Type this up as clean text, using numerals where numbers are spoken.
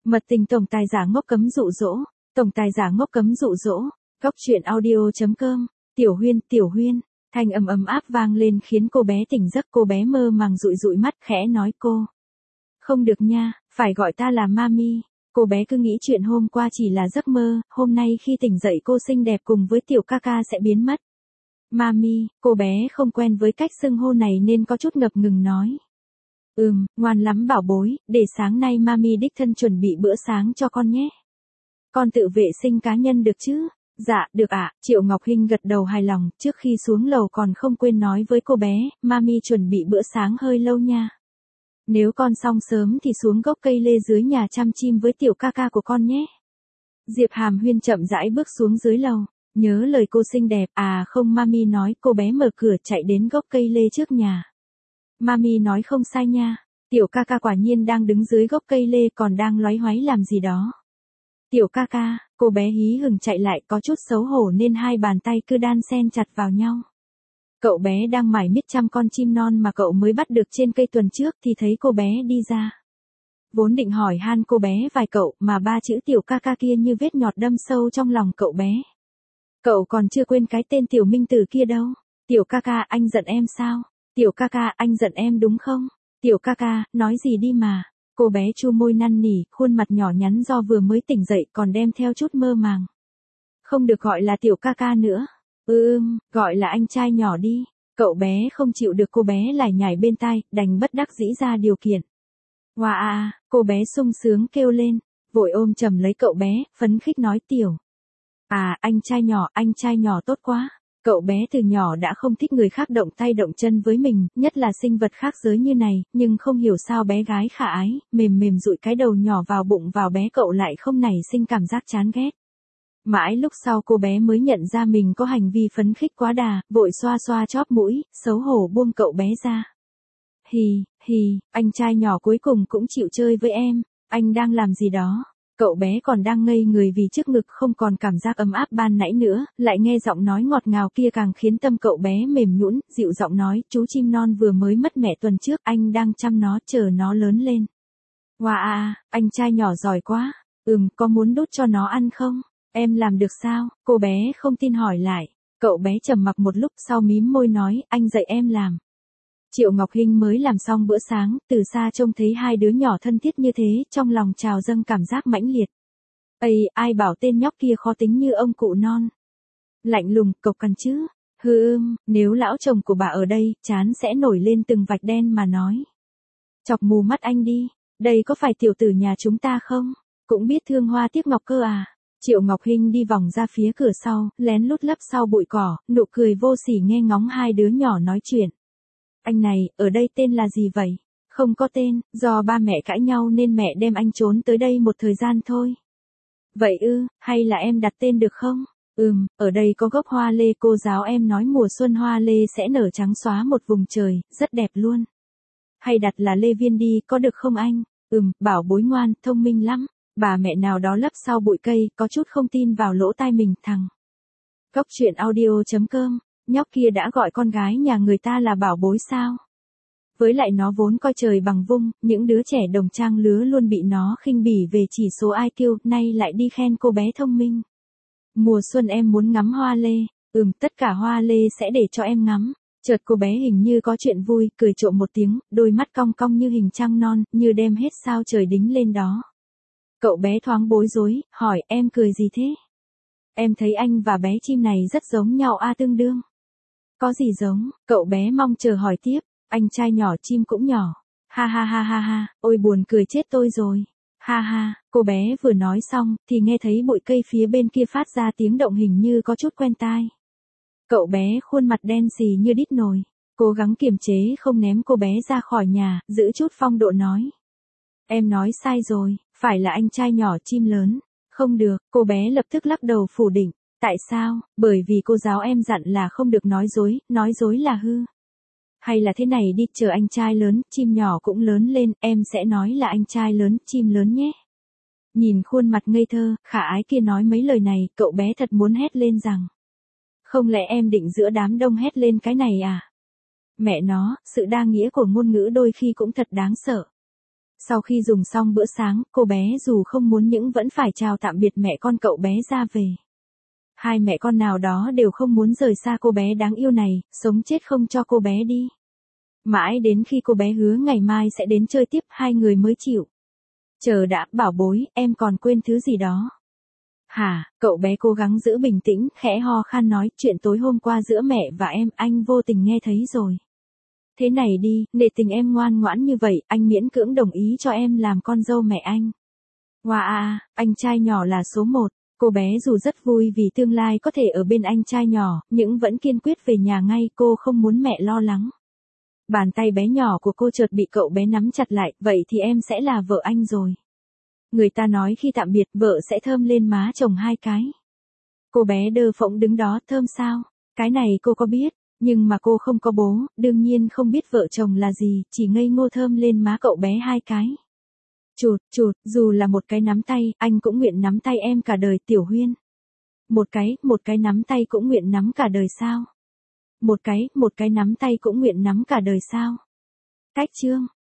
Mật tình tổng tài giả ngốc cấm dụ dỗ, tổng tài giả ngốc cấm dụ dỗ. Góc truyện audio.com, Tiểu Huyên, thanh âm ấm áp vang lên khiến cô bé tỉnh giấc, cô bé mơ màng dụi dụi mắt khẽ nói cô. Không được nha, phải gọi ta là mami. Cô bé cứ nghĩ chuyện hôm qua chỉ là giấc mơ, hôm nay khi tỉnh dậy cô xinh đẹp cùng với tiểu ca ca sẽ biến mất. Mami, cô bé không quen với cách xưng hô này nên có chút ngập ngừng nói. Ngoan lắm bảo bối, để sáng nay mami đích thân chuẩn bị bữa sáng cho con nhé. Con tự vệ sinh cá nhân được chứ? Dạ, được ạ. Triệu Ngọc Hinh gật đầu hài lòng, trước khi xuống lầu còn không quên nói với cô bé, mami chuẩn bị bữa sáng hơi lâu nha. Nếu con xong sớm thì xuống gốc cây lê dưới nhà chăm chim với tiểu ca ca của con nhé. Diệp Hàm Huyên chậm rãi bước xuống dưới lầu, nhớ lời cô xinh đẹp, không mami nói, cô bé mở cửa chạy đến gốc cây lê trước nhà. Mami nói không sai nha, tiểu ca ca quả nhiên đang đứng dưới gốc cây lê còn đang loáy hoáy làm gì đó. Tiểu ca ca, cô bé hí hửng chạy lại có chút xấu hổ nên hai bàn tay cứ đan xen chặt vào nhau. Cậu bé đang mải miết chăm con chim non mà cậu mới bắt được trên cây tuần trước thì thấy cô bé đi ra. Vốn định hỏi han cô bé vài cậu mà ba chữ tiểu ca ca kia như vết nhọt đâm sâu trong lòng cậu bé. Cậu còn chưa quên cái tên tiểu minh tử kia đâu. Tiểu ca ca, anh giận em sao? Tiểu ca ca, anh giận em đúng không? Tiểu ca ca, nói gì đi mà. Cô bé chu môi năn nỉ, khuôn mặt nhỏ nhắn do vừa mới tỉnh dậy còn đem theo chút mơ màng. Không được gọi là tiểu ca ca nữa. Gọi là anh trai nhỏ đi. Cậu bé không chịu được cô bé lải nhải bên tai, đành bất đắc dĩ ra điều kiện. Wow, cô bé sung sướng kêu lên, vội ôm chầm lấy cậu bé, phấn khích nói tiểu. Anh trai nhỏ tốt quá. Cậu bé từ nhỏ đã không thích người khác động tay động chân với mình, nhất là sinh vật khác giới như này, nhưng không hiểu sao bé gái khả ái, mềm mềm dụi cái đầu nhỏ vào bụng vào bé cậu lại không nảy sinh cảm giác chán ghét. Mãi lúc sau cô bé mới nhận ra mình có hành vi phấn khích quá đà, vội xoa xoa chóp mũi, xấu hổ buông cậu bé ra. Hì, anh trai nhỏ cuối cùng cũng chịu chơi với em, anh đang làm gì đó? Cậu bé còn đang ngây người vì trước ngực không còn cảm giác ấm áp ban nãy nữa, lại nghe giọng nói ngọt ngào kia càng khiến tâm cậu bé mềm nhũn, dịu giọng nói, chú chim non vừa mới mất mẹ tuần trước, anh đang chăm nó, chờ nó lớn lên. Wow, anh trai nhỏ giỏi quá, có muốn đút cho nó ăn không? Em làm được sao? Cô bé không tin hỏi lại. Cậu bé trầm mặc một lúc sau mím môi nói, anh dạy em làm. Triệu Ngọc Hinh mới làm xong bữa sáng, từ xa trông thấy hai đứa nhỏ thân thiết như thế, trong lòng trào dâng cảm giác mãnh liệt. Ai bảo tên nhóc kia khó tính như ông cụ non. Lạnh lùng, cộc cằn chứ. Nếu lão chồng của bà ở đây, trán sẽ nổi lên từng vạch đen mà nói. Chọc mù mắt anh đi, đây có phải tiểu tử nhà chúng ta không? Cũng biết thương hoa tiếc ngọc cơ à? Triệu Ngọc Hinh đi vòng ra phía cửa sau, lén lút lấp sau bụi cỏ, nụ cười vô sỉ nghe ngóng hai đứa nhỏ nói chuyện. Anh này, ở đây tên là gì vậy? Không có tên, do ba mẹ cãi nhau nên mẹ đem anh trốn tới đây một thời gian thôi. Vậy hay là em đặt tên được không? Ở đây có gốc hoa lê, cô giáo em nói mùa xuân hoa lê sẽ nở trắng xóa một vùng trời, rất đẹp luôn. Hay đặt là Lê Viên đi, có được không anh? Bảo bối ngoan, thông minh lắm. Bà mẹ nào đó lấp sau bụi cây, có chút không tin vào lỗ tai mình, thằng. Góc truyện audio.com, nhóc kia đã gọi con gái nhà người ta là bảo bối sao? Với lại nó vốn coi trời bằng vung, những đứa trẻ đồng trang lứa luôn bị nó khinh bỉ về chỉ số IQ, nay lại đi khen cô bé thông minh. Mùa xuân em muốn ngắm hoa lê, tất cả hoa lê sẽ để cho em ngắm. Chợt cô bé hình như có chuyện vui, cười trộm một tiếng, đôi mắt cong cong như hình trăng non, như đem hết sao trời đính lên đó. Cậu bé thoáng bối rối, hỏi em cười gì thế? Em thấy anh và bé chim này rất giống nhau tương đương. Có gì giống? Cậu bé mong chờ hỏi tiếp, anh trai nhỏ chim cũng nhỏ. Ha, ôi buồn cười chết tôi rồi. Ha, cô bé vừa nói xong thì nghe thấy bụi cây phía bên kia phát ra tiếng động hình như có chút quen tai. Cậu bé khuôn mặt đen xì như đít nồi, cố gắng kiềm chế không ném cô bé ra khỏi nhà, giữ chút phong độ nói. Em nói sai rồi, phải là anh trai nhỏ chim lớn. Không được, cô bé lập tức lắc đầu phủ định. Tại sao? Bởi vì cô giáo em dặn là không được nói dối là hư. Hay là thế này đi, chờ anh trai lớn, chim nhỏ cũng lớn lên, em sẽ nói là anh trai lớn, chim lớn nhé. Nhìn khuôn mặt ngây thơ, khả ái kia nói mấy lời này, cậu bé thật muốn hét lên rằng. Không lẽ em định giữa đám đông hét lên cái này à? Mẹ nó, sự đa nghĩa của ngôn ngữ đôi khi cũng thật đáng sợ. Sau khi dùng xong bữa sáng, cô bé dù không muốn nhưng vẫn phải chào tạm biệt mẹ con cậu bé ra về. Hai mẹ con nào đó đều không muốn rời xa cô bé đáng yêu này, sống chết không cho cô bé đi. Mãi đến khi cô bé hứa ngày mai sẽ đến chơi tiếp, hai người mới chịu. Chờ đã, bảo bối, em còn quên thứ gì đó. Hả, cậu bé cố gắng giữ bình tĩnh, khẽ ho khan nói, chuyện tối hôm qua giữa mẹ và em, anh vô tình nghe thấy rồi. Thế này đi, nể tình em ngoan ngoãn như vậy, anh miễn cưỡng đồng ý cho em làm con dâu mẹ anh. Wow, anh trai nhỏ là số 1. Cô bé dù rất vui vì tương lai có thể ở bên anh trai nhỏ, nhưng vẫn kiên quyết về nhà ngay, cô không muốn mẹ lo lắng. Bàn tay bé nhỏ của cô chợt bị cậu bé nắm chặt lại, vậy thì em sẽ là vợ anh rồi. Người ta nói khi tạm biệt, vợ sẽ thơm lên má chồng 2 cái. Cô bé đơ phỗng đứng đó, thơm sao? Cái này cô có biết, nhưng mà cô không có bố, đương nhiên không biết vợ chồng là gì, chỉ ngây ngô thơm lên má cậu bé 2 cái. Chụt, dù là một cái nắm tay, anh cũng nguyện nắm tay em cả đời, Tiểu Huyên. Một cái nắm tay cũng nguyện nắm cả đời sao? Một cái nắm tay cũng nguyện nắm cả đời sao? Cách chương.